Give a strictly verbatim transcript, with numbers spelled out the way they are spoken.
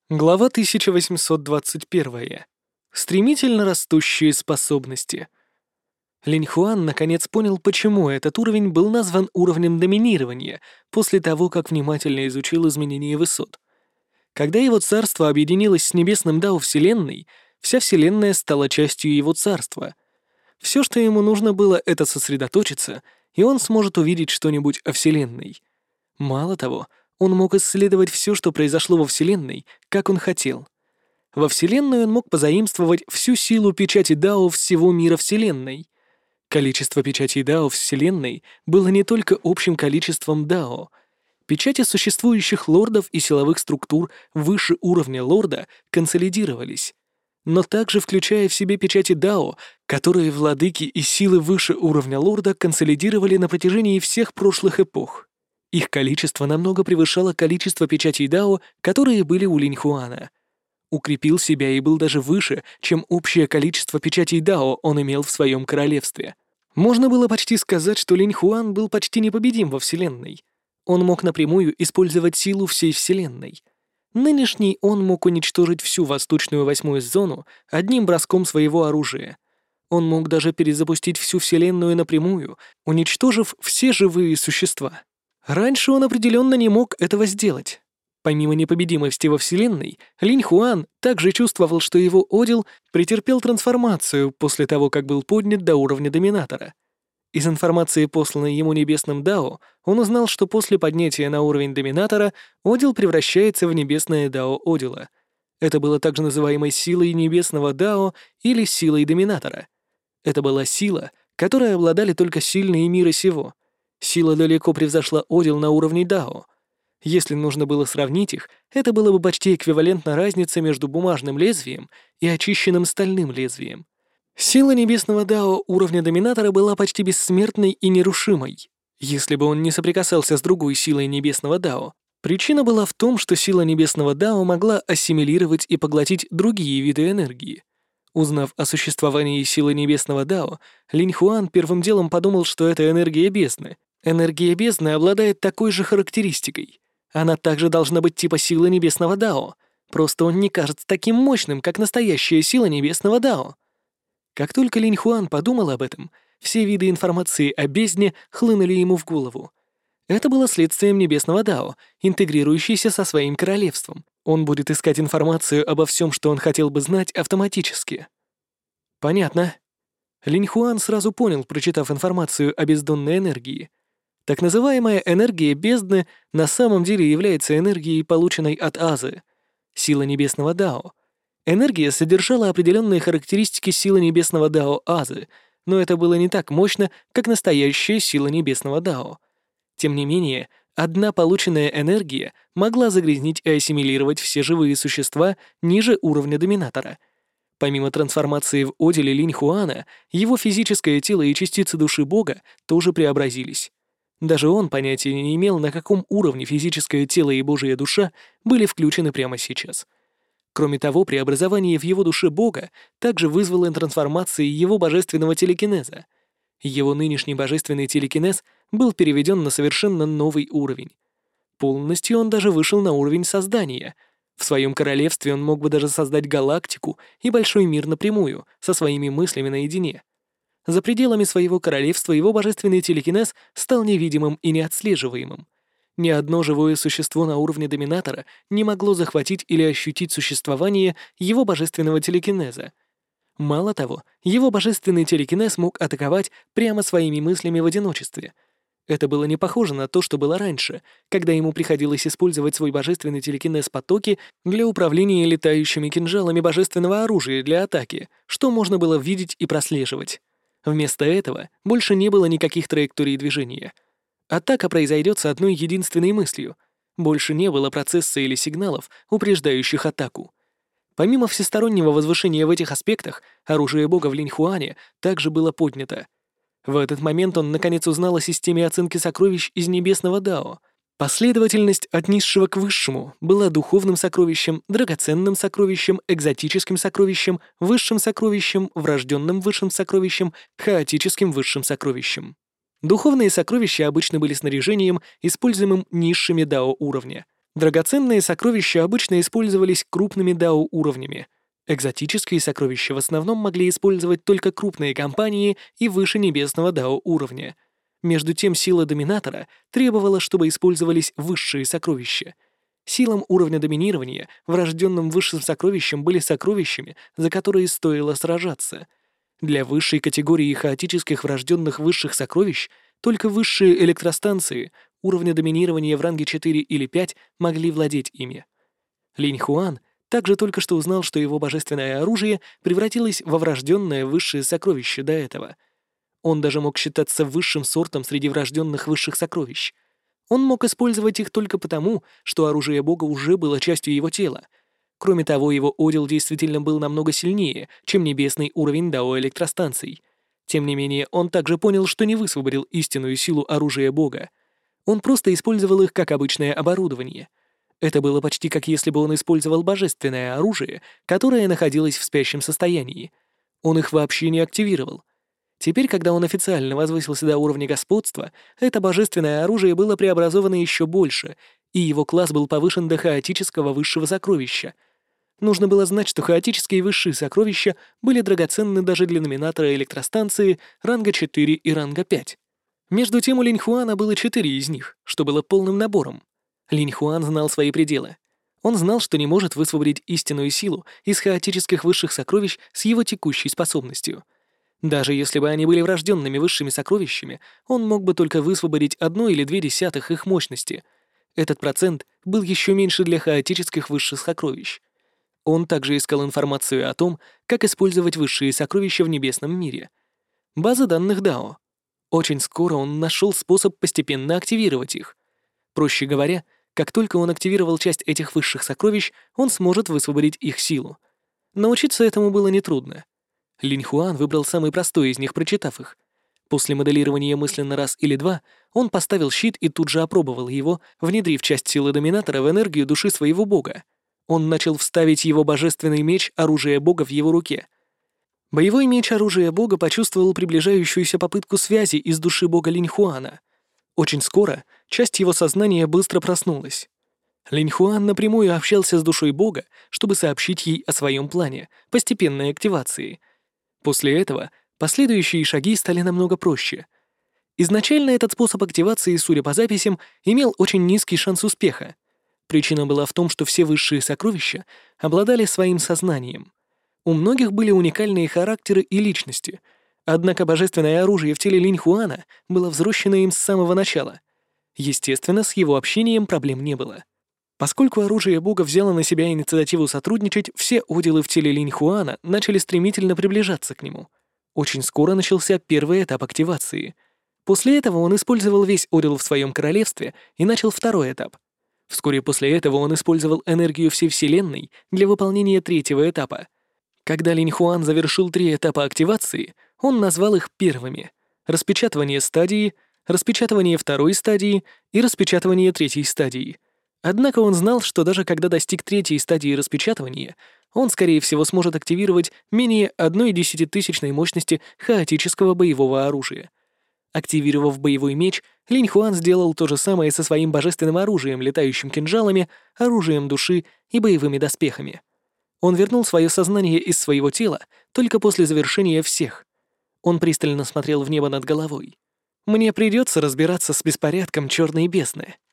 Глава тысяча восемьсот двадцать один. Стремительно растущие способности. Линь Хуан наконец понял, почему этот уровень был назван уровнем доминирования после того, как внимательно изучил изменения высот. Когда его царство объединилось с небесным Дао Вселенной, вся Вселенная стала частью его царства. Все, что ему нужно было, это сосредоточиться, и он сможет увидеть что-нибудь о Вселенной. Мало того, он мог исследовать все, что произошло во Вселенной, как он хотел. Во Вселенную он мог позаимствовать всю силу печати Дао всего мира Вселенной. Количество печатей Дао Вселенной было не только общим количеством Дао. Печати существующих лордов и силовых структур выше уровня лорда консолидировались, но также включая в себе печати Дао, которые владыки и силы выше уровня лорда консолидировали на протяжении всех прошлых эпох. Их количество намного превышало количество печатей Дао, которые были у Линь Хуана. Укрепил себя и был даже выше, чем общее количество печатей Дао он имел в своем королевстве. Можно было почти сказать, что Линь Хуан был почти непобедим во Вселенной. Он мог напрямую использовать силу всей Вселенной. Нынешний он мог уничтожить всю восточную восьмую зону одним броском своего оружия. Он мог даже перезапустить всю Вселенную напрямую, уничтожив все живые существа. Раньше он определенно не мог этого сделать. Помимо непобедимости во Вселенной, Линь Хуан также чувствовал, что его Одил претерпел трансформацию после того, как был поднят до уровня Доминатора. Из информации, посланной ему Небесным Дао, он узнал, что после поднятия на уровень Доминатора Одил превращается в Небесное Дао Одила. Это было также называемой силой Небесного Дао или силой Доминатора. Это была сила, которой обладали только сильные мира сего. Сила далеко превзошла Одил на уровне Дао. Если нужно было сравнить их, это было бы почти эквивалентно разнице между бумажным лезвием и очищенным стальным лезвием. Сила небесного Дао уровня Доминатора была почти бессмертной и нерушимой, если бы он не соприкасался с другой силой небесного Дао. Причина была в том, что сила небесного Дао могла ассимилировать и поглотить другие виды энергии. Узнав о существовании силы небесного Дао, Линь Хуан первым делом подумал, что это энергия бездны. Энергия бездны обладает такой же характеристикой. Она также должна быть типа силы небесного Дао, просто он не кажется таким мощным, как настоящая сила небесного Дао. Как только Линь Хуан подумал об этом, все виды информации о бездне хлынули ему в голову. Это было следствием небесного Дао, интегрирующейся со своим королевством. Он будет искать информацию обо всем, что он хотел бы знать, автоматически. Понятно. Линь Хуан сразу понял, прочитав информацию о бездонной энергии. Так называемая энергия бездны на самом деле является энергией, полученной от Азы, сила небесного Дао. Энергия содержала определенные характеристики силы небесного Дао Азы, но это было не так мощно, как настоящая сила небесного Дао. Тем не менее, одна полученная энергия могла загрязнить и ассимилировать все живые существа ниже уровня Доминатора. Помимо трансформации в Одиле Линь Хуана, его физическое тело и частицы души Бога тоже преобразились. Даже он понятия не имел, на каком уровне физическое тело и Божья душа были включены прямо сейчас. Кроме того, преобразование в его душе Бога также вызвало трансформации его божественного телекинеза. Его нынешний божественный телекинез был переведен на совершенно новый уровень. Полностью он даже вышел на уровень создания. В своем королевстве он мог бы даже создать галактику и большой мир напрямую, со своими мыслями наедине. За пределами своего королевства его божественный телекинез стал невидимым и неотслеживаемым. Ни одно живое существо на уровне Доминатора не могло захватить или ощутить существование его божественного телекинеза. Мало того, его божественный телекинез мог атаковать прямо своими мыслями в одиночестве. Это было не похоже на то, что было раньше, когда ему приходилось использовать свой божественный телекинез-потоки для управления летающими кинжалами божественного оружия для атаки, что можно было видеть и прослеживать. Вместо этого больше не было никаких траекторий движения. Атака произойдет с одной единственной мыслью. Больше не было процесса или сигналов, упреждающих атаку. Помимо всестороннего возвышения в этих аспектах, оружие Бога в Линь Хуане также было поднято. В этот момент он наконец узнал о системе оценки сокровищ из небесного Дао. Последовательность от низшего к высшему была духовным сокровищем, драгоценным сокровищем, экзотическим сокровищем, высшим сокровищем, врожденным высшим сокровищем, хаотическим высшим сокровищем. Духовные сокровища обычно были снаряжением, используемым низшими дао уровня. Драгоценные сокровища обычно использовались крупными дао-уровнями. Экзотические сокровища в основном могли использовать только крупные компании и выше небесного дао-уровня. Между тем, сила доминатора требовала, чтобы использовались высшие сокровища. Силам уровня доминирования, врожденным высшим сокровищам, были сокровищами, за которые стоило сражаться. Для высшей категории хаотических врожденных высших сокровищ только высшие электростанции уровня доминирования в ранге четыре или пять могли владеть ими. Линь Хуан также только что узнал, что его божественное оружие превратилось во врожденное высшее сокровище до этого. Он даже мог считаться высшим сортом среди врожденных высших сокровищ. Он мог использовать их только потому, что оружие бога уже было частью его тела. Кроме того, его одел действительно был намного сильнее, чем небесный уровень дао-электростанций. Тем не менее, он также понял, что не высвободил истинную силу оружия бога. Он просто использовал их как обычное оборудование. Это было почти как если бы он использовал божественное оружие, которое находилось в спящем состоянии. Он их вообще не активировал. Теперь, когда он официально возвысился до уровня господства, это божественное оружие было преобразовано еще больше, и его класс был повышен до хаотического высшего сокровища. Нужно было знать, что хаотические высшие сокровища были драгоценны даже для номинатора электростанции ранга четыре и ранга пять. Между тем у Линь Хуана было четыре из них, что было полным набором. Линь Хуан знал свои пределы. Он знал, что не может высвободить истинную силу из хаотических высших сокровищ с его текущей способностью. Даже если бы они были врожденными высшими сокровищами, он мог бы только высвободить одну или две десятых их мощности. Этот процент был еще меньше для хаотических высших сокровищ. Он также искал информацию о том, как использовать высшие сокровища в небесном мире. База данных дао. Очень скоро он нашел способ постепенно активировать их. Проще говоря, как только он активировал часть этих высших сокровищ, он сможет высвободить их силу. Научиться этому было нетрудно. Линь Хуан выбрал самый простой из них, прочитав их. После моделирования мысленно раз или два, он поставил щит и тут же опробовал его, внедрив часть силы доминатора в энергию души своего бога. Он начал вставить его божественный меч, оружие бога, в его руке. Боевой меч оружия бога почувствовал приближающуюся попытку связи из души бога Линь Хуана. Очень скоро часть его сознания быстро проснулась. Линь Хуан напрямую общался с душой бога, чтобы сообщить ей о своем плане, постепенной активации. После этого последующие шаги стали намного проще. Изначально этот способ активации, судя по записям, имел очень низкий шанс успеха. Причина была в том, что все высшие сокровища обладали своим сознанием. У многих были уникальные характеры и личности, однако божественное оружие в теле Линь Хуана было взращено им с самого начала. Естественно, с его общением проблем не было. Поскольку оружие бога взяло на себя инициативу сотрудничать, все оделы в теле Линь Хуана начали стремительно приближаться к нему. Очень скоро начался первый этап активации. После этого он использовал весь одел в своем королевстве и начал второй этап. Вскоре после этого он использовал энергию всей Вселенной для выполнения третьего этапа. Когда Линь Хуан завершил три этапа активации, он назвал их первыми — распечатывание стадии, распечатывание второй стадии и распечатывание третьей стадии. Однако он знал, что даже когда достиг третьей стадии распечатывания, он, скорее всего, сможет активировать менее одной десятитысячной мощности хаотического боевого оружия. Активировав боевой меч, Линь Хуан сделал то же самое со своим божественным оружием, летающим кинжалами, оружием души и боевыми доспехами. Он вернул свое сознание из своего тела только после завершения всех. Он пристально смотрел в небо над головой. «Мне придется разбираться с беспорядком черной бездны».